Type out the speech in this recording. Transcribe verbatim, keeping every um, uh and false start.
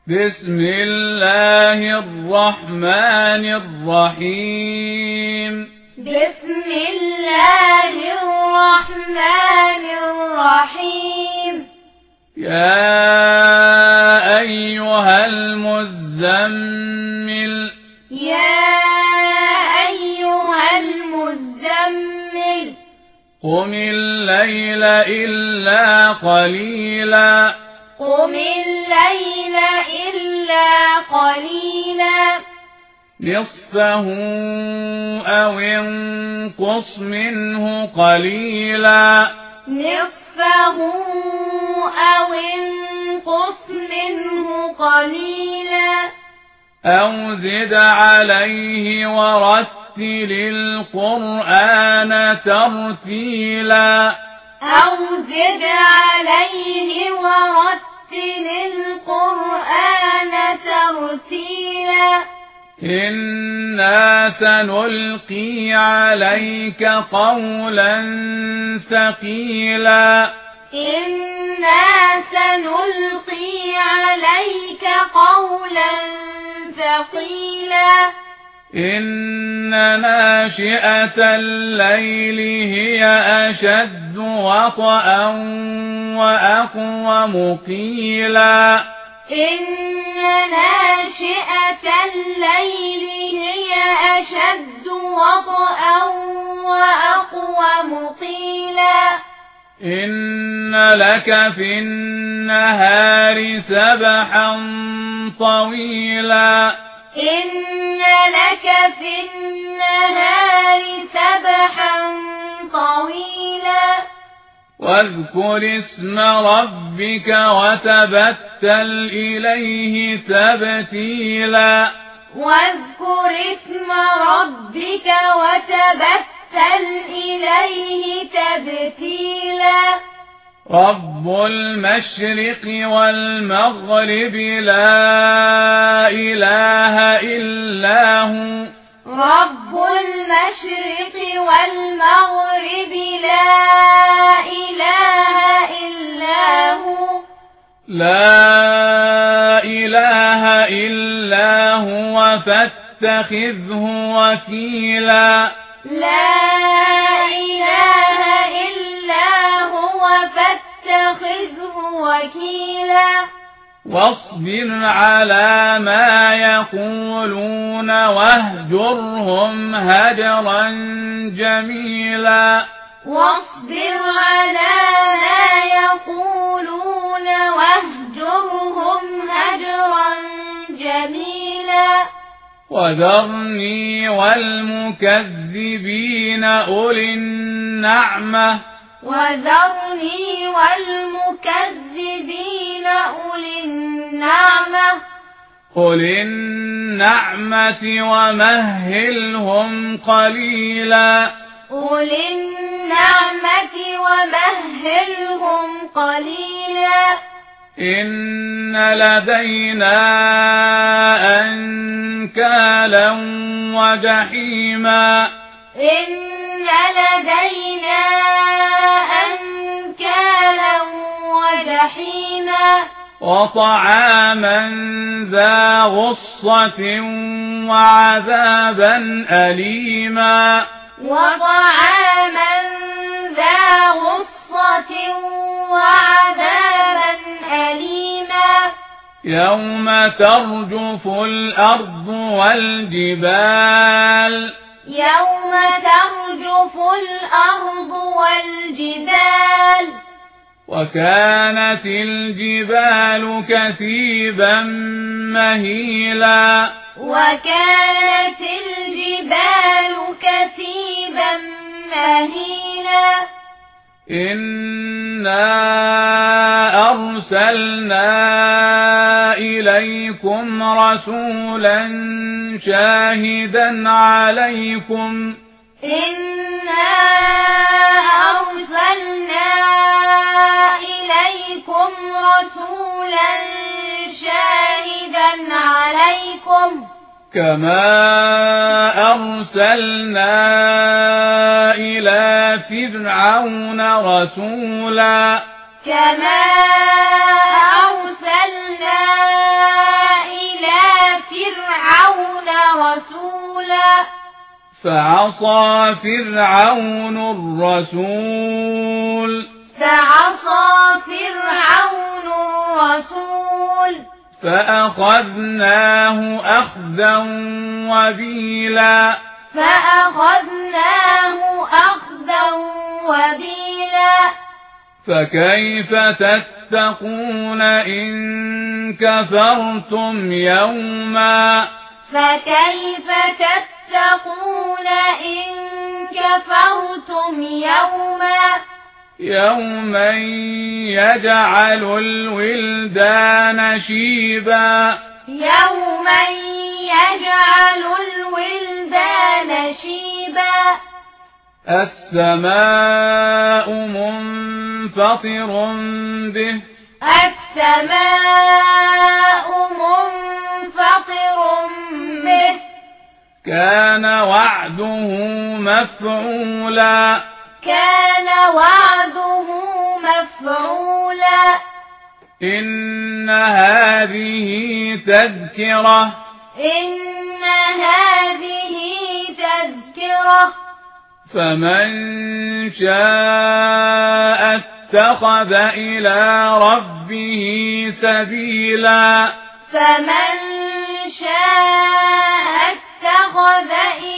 بسم الله الرحمن الرحيم بسم الله الرحمن الرحيم يا أيها المزمل يا أيها المزمل قم الليل إلا قليلا قم الليل إلا قليلا نصفه أو انقص منه قليلا نصفه أو انقص منه قليلا أو زد عليه ورتل القرآن ترتيلا أو زد عليه ورتل القرآن ترتيلا إنا سنلقي عليك قولا ثقيلا إنا سنلقي عليك قولا ثقيلا إن ناشئة الليل هي أشد وطئا وأقوم قيلا إن ناشئة الليل هي أشد وطئا وأقوم قيلا إن لك في النهار سبحا طويلا إن لك في النهار سبحا طويلا واذكر اسم ربك وتبتل إليه تبتيلا واذكر اسم ربك وتبتل إليه تبتيلا رب المشرق والمغرب لا إله إلا هو رب المشرق والمغرب لا إله إلا هو لا إله إلا هو فاتخذه وكيلا لا إله إلا هو فاتخذه وكيلا واصبر على ما يقولون واهجرهم هجرا جميلا واصبر على ما يقولون واهجرهم هجرا جميلا وذرني والمكذبين أولي النعمة وذرني والمكذبين أولي النعمة أولي النعمة ومهلهم قليلا أولي النعمة ومهلهم قليلا إن لدينا أنكالا وجحيما إن لدينا أنكالا وجحيما وطعاما ذا غصة وعذابا أليما وطعاما ذا غصة وعذابا أليما يوم ترجف الأرض والجبال يوم ترجف الأرض والجبال وكانت الجبال كثيبا مهيلا وكانت الجبال كثيبا مهيلا إنا أرسلنا إليكم رسولا شاهدا عليكم إنا أرسلنا إليكم رسولا شاهدا عليكم كما أرسلنا إلى فرعون رسولا كما أرسلنا فعصى فرعون الرسول فعصى فرعون الرسول فأخذناه أخذا وبيلا فأخذناه أخذا وبيلا فكيف تتقون إن كفرتم يوما فكيف تتقون إن كفرتم يوما يوما يجعل الولدان شيبا يوما يجعل الولدان شيبا السماء منفطر به السماء منفطر به كان وعده مفعولا كان وعده مفعولا إن هذه تذكرة إن هذه تذكرة فمن شاء اتخذ إلى ربه سبيلا فمن شاء اتخذ إلى